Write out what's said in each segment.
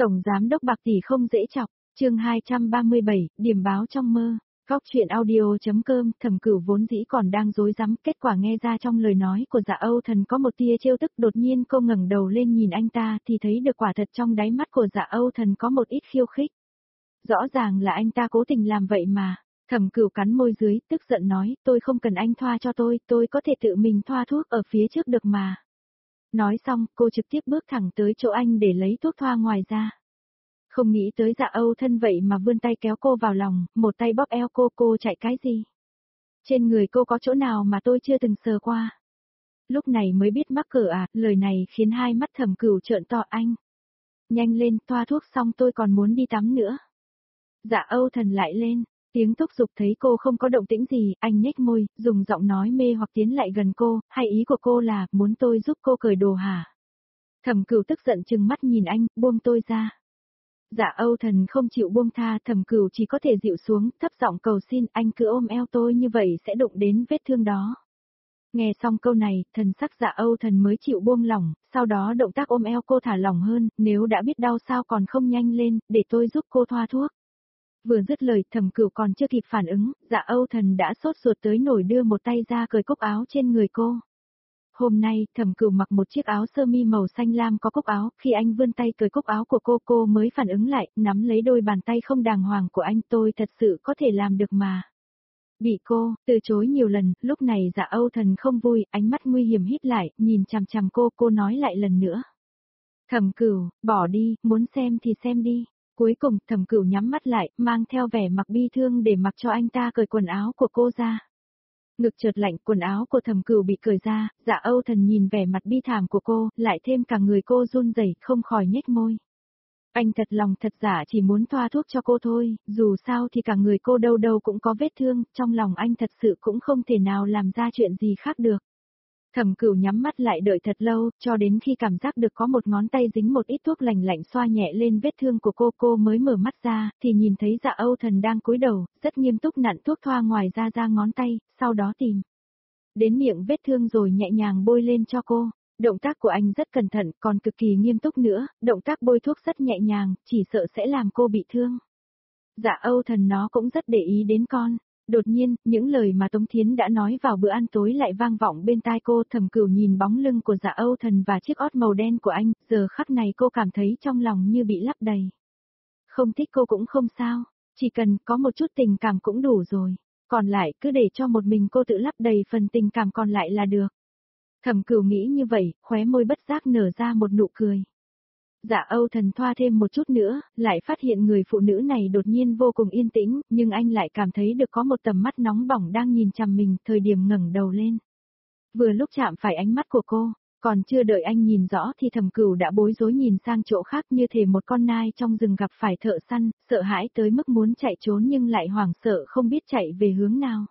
Tổng giám đốc Bạc tỷ không dễ chọc, chương 237, điểm báo trong mơ. Góc chuyện audio.com. Thẩm Cửu vốn dĩ còn đang rối rắm, kết quả nghe ra trong lời nói của Dạ Âu Thần có một tia trêu tức, đột nhiên cô ngẩng đầu lên nhìn anh ta thì thấy được quả thật trong đáy mắt của Dạ Âu Thần có một ít khiêu khích. Rõ ràng là anh ta cố tình làm vậy mà. Thẩm Cửu cắn môi dưới, tức giận nói, tôi không cần anh thoa cho tôi có thể tự mình thoa thuốc ở phía trước được mà. Nói xong, cô trực tiếp bước thẳng tới chỗ anh để lấy thuốc thoa ngoài ra. Không nghĩ tới Dạ Âu Thân vậy mà vươn tay kéo cô vào lòng, một tay bóp eo cô chạy cái gì? Trên người cô có chỗ nào mà tôi chưa từng sờ qua? Lúc này mới biết mắc cỡ à, lời này khiến hai mắt Thẩm Cửu trợn to. Anh. Nhanh lên, thoa thuốc xong tôi còn muốn đi tắm nữa. Dạ Âu Thần lại lên, tiếng thúc giục thấy cô không có động tĩnh gì, anh nhếch môi, dùng giọng nói mê hoặc tiến lại gần cô, hay ý của cô là, muốn tôi giúp cô cởi đồ hả? Thẩm Cửu tức giận trừng mắt nhìn anh, buông tôi ra. Dạ Âu Thần không chịu buông tha, Thẩm Cửu chỉ có thể dịu xuống, thấp giọng cầu xin, anh cứ ôm eo tôi như vậy sẽ đụng đến vết thương đó. Nghe xong câu này, thần sắc Dạ Âu Thần mới chịu buông lỏng, sau đó động tác ôm eo cô thả lỏng hơn, nếu đã biết đau sao còn không nhanh lên, để tôi giúp cô thoa thuốc. Vừa dứt lời, Thẩm Cửu còn chưa kịp phản ứng, Dạ Âu Thần đã sốt ruột tới nổi đưa một tay ra cởi cúc áo trên người cô. Hôm nay, Thẩm Cửu mặc một chiếc áo sơ mi màu xanh lam có cúc áo, khi anh vươn tay cởi cúc áo của cô mới phản ứng lại, nắm lấy đôi bàn tay không đàng hoàng của anh, tôi thật sự có thể làm được mà. Bị cô từ chối nhiều lần, lúc này Dạ Âu Thần không vui, ánh mắt nguy hiểm híp lại, nhìn chằm chằm cô nói lại lần nữa. Thẩm Cửu, bỏ đi, muốn xem thì xem đi. Cuối cùng, Thẩm Cửu nhắm mắt lại, mang theo vẻ mặt bi thương để mặc cho anh ta cởi quần áo của cô ra. Ngực chợt lạnh, quần áo của Thẩm Cửu bị cởi ra, Dạ Âu Thần nhìn vẻ mặt bi thảm của cô, lại thêm cả người cô run rẩy, không khỏi nhếch môi. Anh thật lòng thật giả chỉ muốn thoa thuốc cho cô thôi, dù sao thì cả người cô đâu đâu cũng có vết thương, trong lòng anh thật sự cũng không thể nào làm ra chuyện gì khác được. Thẩm Cửu nhắm mắt lại đợi thật lâu, cho đến khi cảm giác được có một ngón tay dính một ít thuốc lành lạnh xoa nhẹ lên vết thương của cô mới mở mắt ra, thì nhìn thấy Dạ Âu Thần đang cúi đầu, rất nghiêm túc nặn thuốc thoa ngoài ra ngón tay, sau đó tìm đến miệng vết thương rồi nhẹ nhàng bôi lên cho cô. Động tác của anh rất cẩn thận, còn cực kỳ nghiêm túc nữa, động tác bôi thuốc rất nhẹ nhàng, chỉ sợ sẽ làm cô bị thương. Dạ Âu Thần nó cũng rất để ý đến con. Đột nhiên, những lời mà Tống Thiến đã nói vào bữa ăn tối lại vang vọng bên tai cô. Thẩm Cửu nhìn bóng lưng của Dạ Âu Thần và chiếc ót màu đen của anh, giờ khắc này cô cảm thấy trong lòng như bị lấp đầy. Không thích cô cũng không sao, chỉ cần có một chút tình cảm cũng đủ rồi, còn lại cứ để cho một mình cô tự lấp đầy phần tình cảm còn lại là được. Thẩm Cửu nghĩ như vậy, khóe môi bất giác nở ra một nụ cười. Dạ Âu Thần thoa thêm một chút nữa, lại phát hiện người phụ nữ này đột nhiên vô cùng yên tĩnh, nhưng anh lại cảm thấy được có một tầm mắt nóng bỏng đang nhìn chằm mình, thời điểm ngẩng đầu lên. Vừa lúc chạm phải ánh mắt của cô, còn chưa đợi anh nhìn rõ thì Thẩm Cửu đã bối rối nhìn sang chỗ khác như thể một con nai trong rừng gặp phải thợ săn, sợ hãi tới mức muốn chạy trốn nhưng lại hoảng sợ không biết chạy về hướng nào.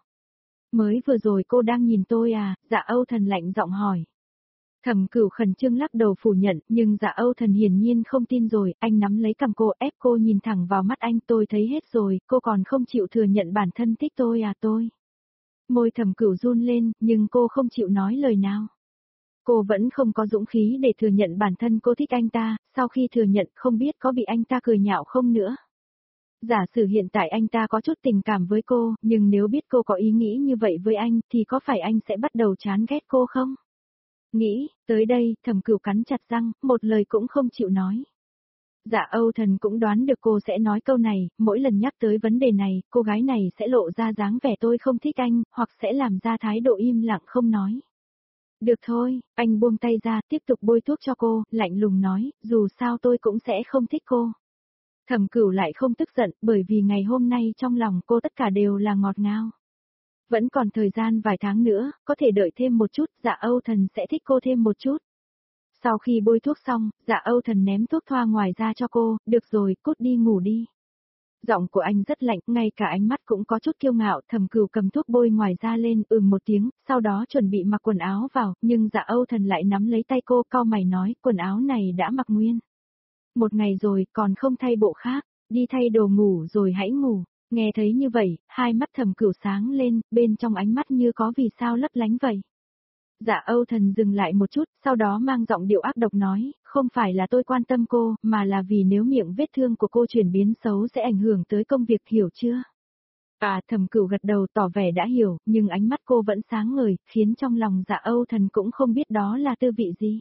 Mới vừa rồi cô đang nhìn tôi à? Dạ Âu Thần lạnh giọng hỏi. Thẩm Cửu khẩn trương lắc đầu phủ nhận, nhưng Dạ Âu Thần hiển nhiên không tin rồi, anh nắm lấy cằm cô, ép cô nhìn thẳng vào mắt anh, tôi thấy hết rồi, cô còn không chịu thừa nhận bản thân thích tôi à? Tôi. Môi Thẩm Cửu run lên, nhưng cô không chịu nói lời nào. Cô vẫn không có dũng khí để thừa nhận bản thân cô thích anh ta, sau khi thừa nhận không biết có bị anh ta cười nhạo không nữa. Giả sử hiện tại anh ta có chút tình cảm với cô, nhưng nếu biết cô có ý nghĩ như vậy với anh, thì có phải anh sẽ bắt đầu chán ghét cô không? Nghĩ, tới đây, Thẩm Cửu cắn chặt răng, một lời cũng không chịu nói. Dạ Âu Thần cũng đoán được cô sẽ nói câu này, mỗi lần nhắc tới vấn đề này, cô gái này sẽ lộ ra dáng vẻ tôi không thích anh, hoặc sẽ làm ra thái độ im lặng không nói. Được thôi, anh buông tay ra, tiếp tục bôi thuốc cho cô, lạnh lùng nói, dù sao tôi cũng sẽ không thích cô. Thẩm Cửu lại không tức giận, bởi vì ngày hôm nay trong lòng cô tất cả đều là ngọt ngào. Vẫn còn thời gian vài tháng nữa, có thể đợi thêm một chút, Dạ Âu Thần sẽ thích cô thêm một chút. Sau khi bôi thuốc xong, Dạ Âu Thần ném thuốc thoa ngoài ra cho cô, được rồi, cút đi ngủ đi. Giọng của anh rất lạnh, ngay cả ánh mắt cũng có chút kiêu ngạo. Thẩm Cửu cầm thuốc bôi ngoài ra lên, một tiếng, sau đó chuẩn bị mặc quần áo vào, nhưng Dạ Âu Thần lại nắm lấy tay cô, cau mày nói, quần áo này đã mặc nguyên. Một ngày rồi, còn không thay bộ khác, đi thay đồ ngủ rồi hãy ngủ. Nghe thấy như vậy, hai mắt Thẩm Cửu sáng lên, bên trong ánh mắt như có vì sao lấp lánh vậy. Dạ Âu Thần dừng lại một chút, sau đó mang giọng điệu ác độc nói, không phải là tôi quan tâm cô, mà là vì nếu miệng vết thương của cô chuyển biến xấu sẽ ảnh hưởng tới công việc, hiểu chưa? Thẩm Cửu gật đầu tỏ vẻ đã hiểu, nhưng ánh mắt cô vẫn sáng ngời, khiến trong lòng Dạ Âu Thần cũng không biết đó là tư vị gì.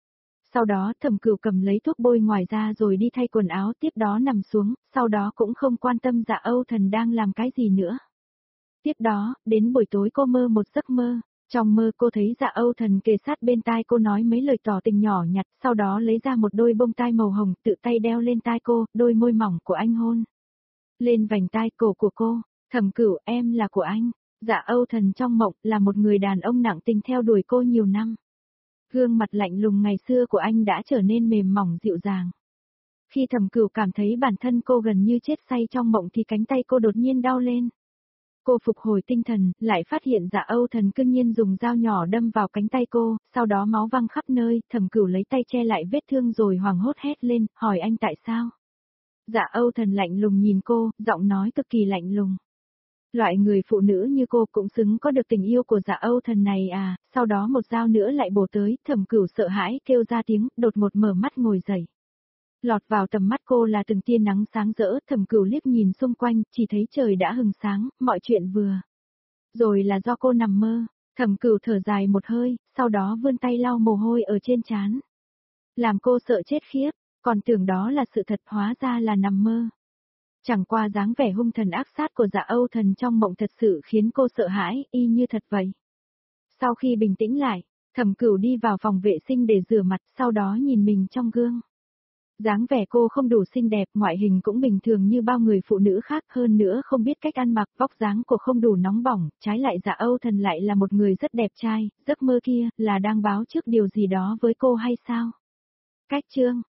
Sau đó Thẩm Cửu cầm lấy thuốc bôi ngoài ra rồi đi thay quần áo, tiếp đó nằm xuống, sau đó cũng không quan tâm Dạ Âu Thần đang làm cái gì nữa. Tiếp đó, đến buổi tối cô mơ một giấc mơ. Trong mơ cô thấy Dạ Âu Thần kề sát bên tai cô nói mấy lời tỏ tình nhỏ nhặt, sau đó lấy ra một đôi bông tai màu hồng tự tay đeo lên tai cô, đôi môi mỏng của anh hôn lên vành tai cổ của cô. Thẩm Cửu, em là của anh. Dạ Âu Thần trong mộng là một người đàn ông nặng tình theo đuổi cô nhiều năm. Gương mặt lạnh lùng ngày xưa của anh đã trở nên mềm mỏng dịu dàng. Khi Thẩm Cửu cảm thấy bản thân cô gần như chết say trong mộng thì cánh tay cô đột nhiên đau lên. Cô phục hồi tinh thần, lại phát hiện Dạ Âu Thần cương nhiên dùng dao nhỏ đâm vào cánh tay cô, sau đó máu văng khắp nơi, Thẩm Cửu lấy tay che lại vết thương rồi hoảng hốt hét lên, hỏi anh tại sao? Dạ Âu Thần lạnh lùng nhìn cô, giọng nói cực kỳ lạnh lùng. Loại người phụ nữ như cô cũng xứng có được tình yêu của Dạ Âu Thần này à, sau đó một dao nữa lại bổ tới, Thẩm Cửu sợ hãi kêu ra tiếng, đột ngột mở mắt ngồi dậy. Lọt vào tầm mắt cô là từng tia nắng sáng rỡ, Thẩm Cửu liếc nhìn xung quanh, chỉ thấy trời đã hừng sáng, mọi chuyện vừa. Rồi là do cô nằm mơ, Thẩm Cửu thở dài một hơi, sau đó vươn tay lau mồ hôi ở trên trán. Làm cô sợ chết khiếp, còn tưởng đó là sự thật hóa ra là nằm mơ. Chẳng qua dáng vẻ hung thần ác sát của Dạ Âu Thần trong mộng thật sự khiến cô sợ hãi, y như thật vậy. Sau khi bình tĩnh lại, Thẩm Cửu đi vào phòng vệ sinh để rửa mặt, sau đó nhìn mình trong gương. Dáng vẻ cô không đủ xinh đẹp, ngoại hình cũng bình thường như bao người phụ nữ khác, hơn nữa không biết cách ăn mặc, vóc dáng của không đủ nóng bỏng, trái lại Dạ Âu Thần lại là một người rất đẹp trai, giấc mơ kia là đang báo trước điều gì đó với cô hay sao? Cách chương